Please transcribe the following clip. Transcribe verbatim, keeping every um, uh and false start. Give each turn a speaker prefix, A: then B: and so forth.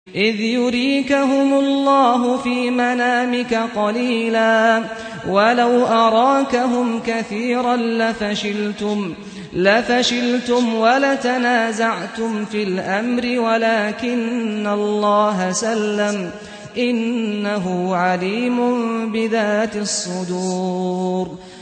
A: إِذْ يُرِيكَهُمُ اللَّهُ فِي مَنَامِكَ قَلِيلًا وَلَوْ أَرَاكَهُمْ كَثِيرًا لَّفَشِلْتُمْ لَفَشِلْتُمْ وَلَتَنَازَعْتُمْ فِي الْأَمْرِ وَلَٰكِنَّ اللَّهَ سَلَّمَ ۗ إِنَّهُ عَلِيمٌ بِذَاتِ الصُّدُورِ